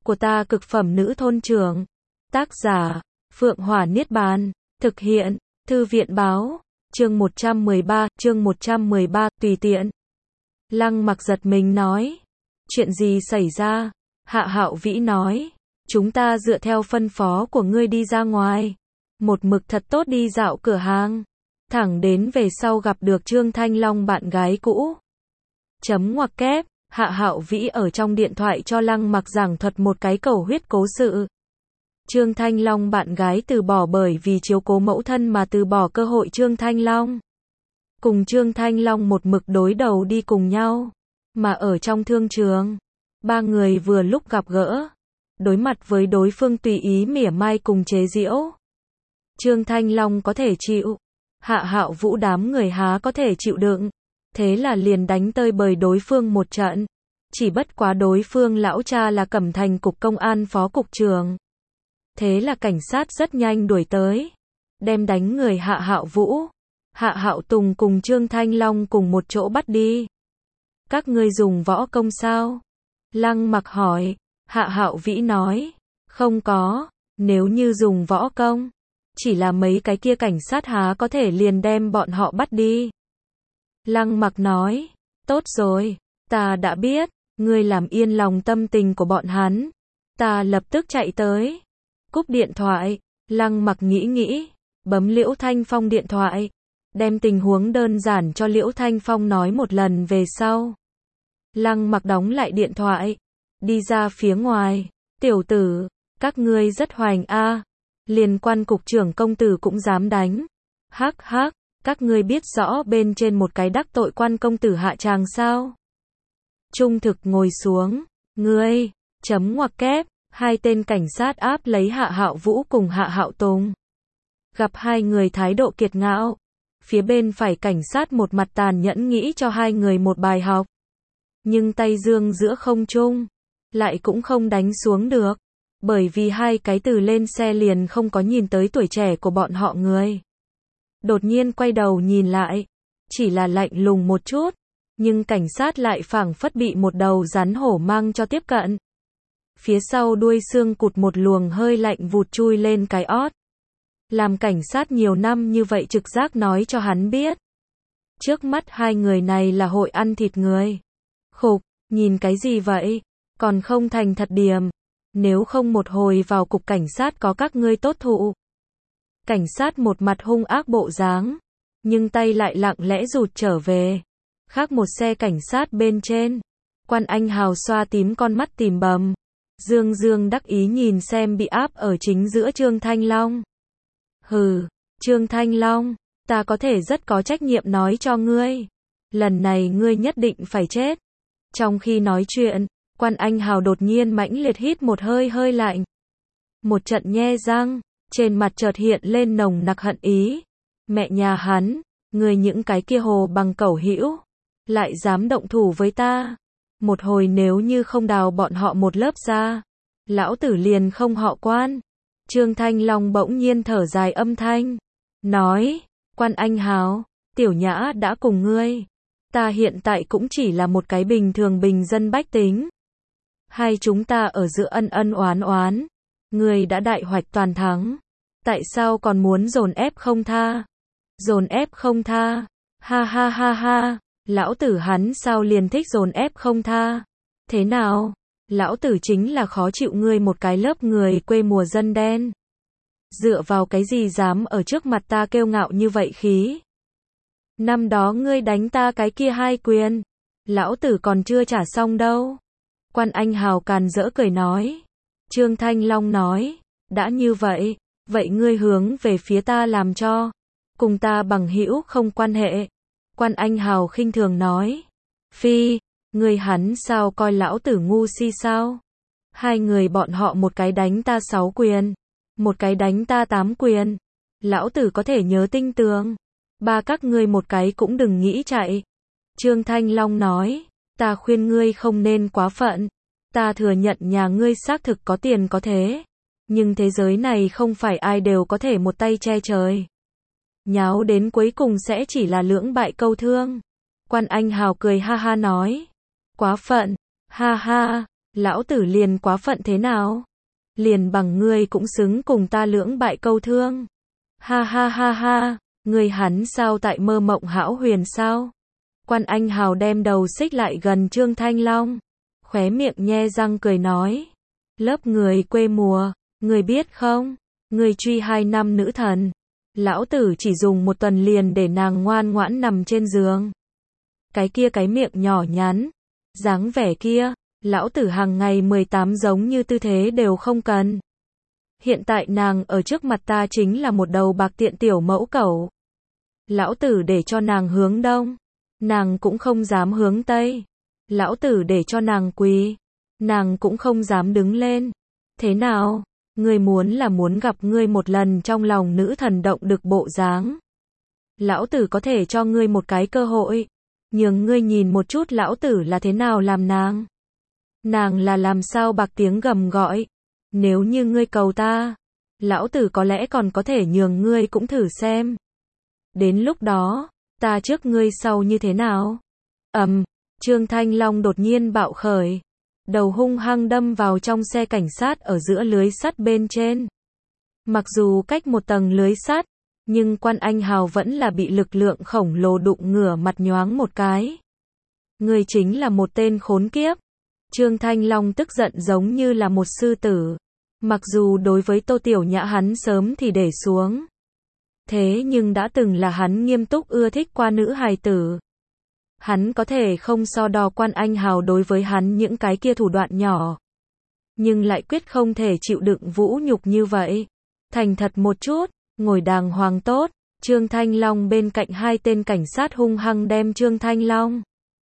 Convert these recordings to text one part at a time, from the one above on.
của ta cực phẩm nữ thôn trưởng. Tác giả, Phượng Hỏa Niết Bàn. Thực hiện, Thư viện báo. Chương 113, tùy tiện. Lăng Mặc giật mình nói. Chuyện gì xảy ra? Hạ Hạo Vĩ nói. Chúng ta dựa theo phân phó của ngươi đi ra ngoài. Một mực thật tốt đi dạo cửa hàng. Thẳng đến về sau gặp được Trương Thanh Long bạn gái cũ. Chấm ngoặc kép, Hạ Hạo Vĩ ở trong điện thoại cho Lăng Mặc giảng thuật một cái cầu huyết cố sự. Trương Thanh Long bạn gái từ bỏ bởi vì chiếu cố mẫu thân mà từ bỏ cơ hội Trương Thanh Long. Cùng Trương Thanh Long một mực đối đầu đi cùng nhau. Mà ở trong thương trường, ba người vừa lúc gặp gỡ. Đối mặt với đối phương tùy ý mỉa mai cùng chế giễu. Trương Thanh Long có thể chịu. Hạ Hạo Vũ đám người há có thể chịu đựng. Thế là liền đánh tơi bời đối phương một trận. Chỉ bất quá đối phương lão cha là Cẩm Thành cục công an phó cục trưởng. Thế là cảnh sát rất nhanh đuổi tới. Đem đánh người Hạ Hạo Vũ. Hạ Hạo Tùng cùng Trương Thanh Long cùng một chỗ bắt đi. Các ngươi dùng võ công sao? Lăng Mặc hỏi. Hạ Hạo Vĩ nói. Không có. Nếu như dùng võ công, chỉ là mấy cái kia cảnh sát há có thể liền đem bọn họ bắt đi. Lăng Mặc nói. Tốt rồi. Ta đã biết. Ngươi làm yên lòng tâm tình của bọn hắn. Ta lập tức chạy tới. Cúp điện thoại. Lăng Mặc nghĩ. Bấm Liễu Thanh Phong điện thoại. Đem tình huống đơn giản cho Liễu Thanh Phong nói một lần về sau. Lăng Mặc đóng lại điện thoại. Đi ra phía ngoài. Tiểu tử, các ngươi rất hoành a. Liên quan cục trưởng công tử cũng dám đánh. Hắc hắc, các ngươi biết rõ bên trên một cái đắc tội quan công tử hạ tràng sao? Trung thực ngồi xuống. Ngươi, chấm ngoặc kép. Hai tên cảnh sát áp lấy Hạ Hạo Vũ cùng Hạ Hạo Tùng. Gặp hai người thái độ kiệt ngạo. Phía bên phải cảnh sát một mặt tàn nhẫn nghĩ cho hai người một bài học. Nhưng tay dương giữa không trung. Lại cũng không đánh xuống được. Bởi vì hai cái từ lên xe liền không có nhìn tới tuổi trẻ của bọn họ người. Đột nhiên quay đầu nhìn lại. Chỉ là lạnh lùng một chút. Nhưng cảnh sát lại phảng phất bị một đầu rắn hổ mang cho tiếp cận. Phía sau đuôi xương cụt một luồng hơi lạnh vụt chui lên cái ót. Làm cảnh sát nhiều năm như vậy trực giác nói cho hắn biết. Trước mắt hai người này là hội ăn thịt người. Khục, nhìn cái gì vậy? Còn không thành thật điềm. Nếu không một hồi vào cục cảnh sát có các ngươi tốt thụ. Cảnh sát một mặt hung ác bộ dáng. Nhưng tay lại lặng lẽ rụt trở về. Khác một xe cảnh sát bên trên. Quan Anh Hào xoa tím con mắt tìm bầm. Dương đắc ý nhìn xem bị áp ở chính giữa Trương Thanh Long. Hừ, Trương Thanh Long, ta có thể rất có trách nhiệm nói cho ngươi. Lần này ngươi nhất định phải chết. Trong khi nói chuyện, Quan Anh Hào đột nhiên mãnh liệt hít một hơi lạnh. Một trận nhe răng, trên mặt chợt hiện lên nồng nặc hận ý. Mẹ nhà hắn, ngươi những cái kia hồ bằng cẩu hữu, lại dám động thủ với ta. Một hồi nếu như không đào bọn họ một lớp ra, lão tử liền không họ Quan. Trương Thanh Long bỗng nhiên thở dài âm thanh. Nói, Quan Anh Hào, Tiểu Nhã đã cùng ngươi. Ta hiện tại cũng chỉ là một cái bình thường bình dân bách tính. Hai chúng ta ở giữa ân oán. Ngươi đã đại hoạch toàn thắng. Tại sao còn muốn dồn ép không tha? Dồn ép không tha. Ha. Lão tử hắn sao liền thích dồn ép không tha? Thế nào? Lão tử chính là khó chịu ngươi một cái lớp người quê mùa dân đen. Dựa vào cái gì dám ở trước mặt ta kiêu ngạo như vậy khí? Năm đó ngươi đánh ta cái kia hai quyền. Lão tử còn chưa trả xong đâu. Quan Anh Hào càn rỡ cười nói. Trương Thanh Long nói. Đã như vậy, vậy ngươi hướng về phía ta làm cho. Cùng ta bằng hữu không quan hệ. Quan Anh Hào khinh thường nói. Phi, ngươi hắn sao coi lão tử ngu si sao? Hai người bọn họ một cái đánh ta 6 quyền. Một cái đánh ta 8 quyền. Lão tử có thể nhớ tinh tường. Ba các ngươi một cái cũng đừng nghĩ chạy. Trương Thanh Long nói. Ta khuyên ngươi không nên quá phận. Ta thừa nhận nhà ngươi xác thực có tiền có thế. Nhưng thế giới này không phải ai đều có thể một tay che trời. Nháo đến cuối cùng sẽ chỉ là lưỡng bại câu thương. Quan Anh Hào cười ha ha nói. Quá phận. Ha ha. Lão tử liền quá phận thế nào? Liền bằng ngươi cũng xứng cùng ta lưỡng bại câu thương. Ha ha ha ha, ngươi hắn sao tại mơ mộng hão huyền sao? Quan Anh Hào đem đầu xích lại gần Trương Thanh Long, khóe miệng nhe răng cười nói. Lớp người quê mùa, ngươi biết không? Ngươi truy 2 năm nữ thần. Lão tử chỉ dùng 1 tuần liền để nàng ngoan ngoãn nằm trên giường. Cái miệng nhỏ nhắn, dáng vẻ kia, lão tử hàng ngày 18 giống như tư thế đều không cần. Hiện tại nàng ở trước mặt ta chính là một đầu bạc tiện tiểu mẫu cẩu. Lão tử để cho nàng hướng đông, nàng cũng không dám hướng tây. Lão tử để cho nàng quỳ, nàng cũng không dám đứng lên. Thế nào? Ngươi muốn gặp ngươi một lần trong lòng nữ thần động được bộ dáng. Lão tử có thể cho ngươi một cái cơ hội, nhường ngươi nhìn một chút lão tử là thế nào làm nàng. Nàng là làm sao bạc tiếng gầm gọi. Nếu như ngươi cầu ta, lão tử có lẽ còn có thể nhường ngươi cũng thử xem. Đến lúc đó, ta trước ngươi sau như thế nào? Trương Thanh Long đột nhiên bạo khởi, đầu hung hăng đâm vào trong xe cảnh sát ở giữa lưới sắt bên trên. Mặc dù cách một tầng lưới sắt, nhưng Quan Anh Hào vẫn là bị lực lượng khổng lồ đụng ngửa mặt nhoáng một cái. Ngươi chính là một tên khốn kiếp. Trương Thanh Long tức giận giống như là một sư tử. Mặc dù đối với Tô Tiểu Nhã hắn sớm thì để xuống. Thế nhưng đã từng là hắn nghiêm túc ưa thích qua nữ hài tử. Hắn có thể không so đo Quan Anh Hào đối với hắn những cái kia thủ đoạn nhỏ. Nhưng lại quyết không thể chịu đựng vũ nhục như vậy. Thành thật một chút, ngồi đàng hoàng tốt. Trương Thanh Long bên cạnh 2 tên cảnh sát hung hăng đem Trương Thanh Long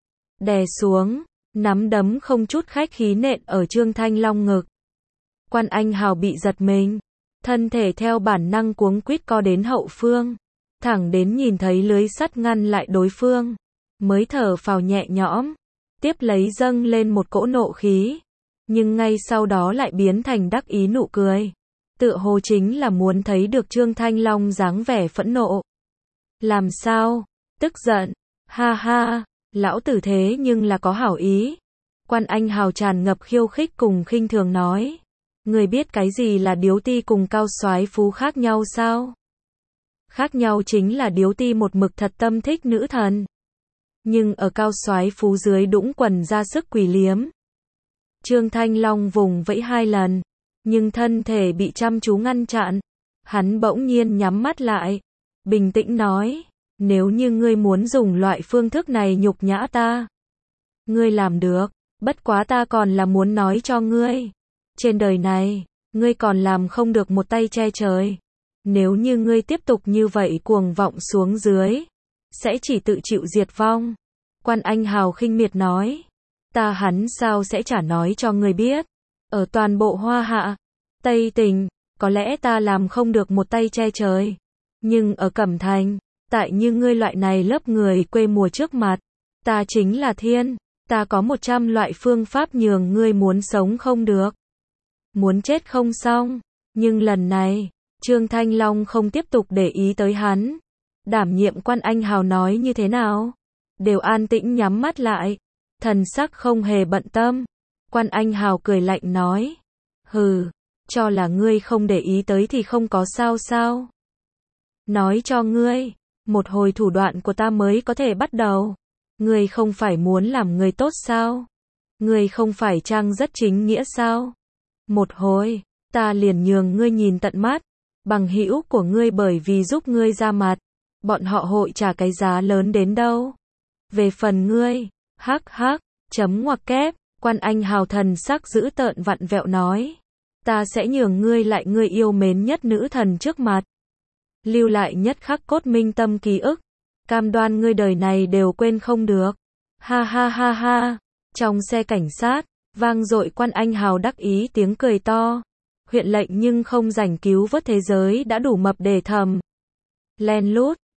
đè xuống, nắm đấm không chút khách khí nện ở Trương Thanh Long ngực. Quan Anh Hào bị giật mình, thân thể theo bản năng cuống quýt co đến hậu phương, thẳng đến nhìn thấy lưới sắt ngăn lại đối phương, mới thở phào nhẹ nhõm, tiếp lấy dâng lên một cỗ nộ khí, nhưng ngay sau đó lại biến thành đắc ý nụ cười, tựa hồ chính là muốn thấy được Trương Thanh Long dáng vẻ phẫn nộ. Làm sao? Tức giận? Ha ha, lão tử thế nhưng là có hảo ý. Quan Anh Hào tràn ngập khiêu khích cùng khinh thường nói. Người biết cái gì là điếu ti cùng cao soái phú khác nhau sao? Khác nhau chính là điếu ti một mực thật tâm thích nữ thần, nhưng ở cao soái phú dưới đũng quần ra sức quỳ liếm. Trương Thanh Long vùng vẫy 2 lần, nhưng thân thể bị chăm chú ngăn chặn. Hắn bỗng nhiên nhắm mắt lại, bình tĩnh nói, nếu như ngươi muốn dùng loại phương thức này nhục nhã ta, ngươi làm được, bất quá ta còn là muốn nói cho ngươi. Trên đời này, ngươi còn làm không được một tay che trời. Nếu như ngươi tiếp tục như vậy cuồng vọng xuống dưới, sẽ chỉ tự chịu diệt vong. Quan Anh Hào khinh miệt nói, ta hắn sao sẽ chả nói cho ngươi biết. Ở toàn bộ Hoa Hạ, Tây Tình, có lẽ ta làm không được một tay che trời. Nhưng ở Cẩm Thành, tại như ngươi loại này lớp người quê mùa trước mặt, ta chính là thiên. Ta có 100 loại phương pháp nhường ngươi muốn sống không được, muốn chết không xong. Nhưng lần này, Trương Thanh Long không tiếp tục để ý tới hắn. Đảm nhiệm Quan Anh Hào nói như thế nào, đều an tĩnh nhắm mắt lại, thần sắc không hề bận tâm. Quan Anh Hào cười lạnh nói, hừ, cho là ngươi không để ý tới thì không có sao sao. Nói cho ngươi, một hồi thủ đoạn của ta mới có thể bắt đầu. Ngươi không phải muốn làm người tốt sao? Ngươi không phải trang rất chính nghĩa sao? Một hồi, ta liền nhường ngươi nhìn tận mắt. Bằng hữu của ngươi bởi vì giúp ngươi ra mặt, bọn họ hội trả cái giá lớn đến đâu. Về phần ngươi, hắc hắc, chấm ngoặc kép, Quan Anh Hào thần sắc dữ tợn vặn vẹo nói. Ta sẽ nhường ngươi lại ngươi yêu mến nhất nữ thần trước mặt. Lưu lại nhất khắc cốt minh tâm ký ức. Cam đoan ngươi đời này đều quên không được. Ha ha ha ha. Trong xe cảnh sát, vang dội Quan Anh Hào đắc ý tiếng cười to. Huyện lệnh nhưng không rảnh cứu vớt thế giới đã đủ mập để thầm. Len lút,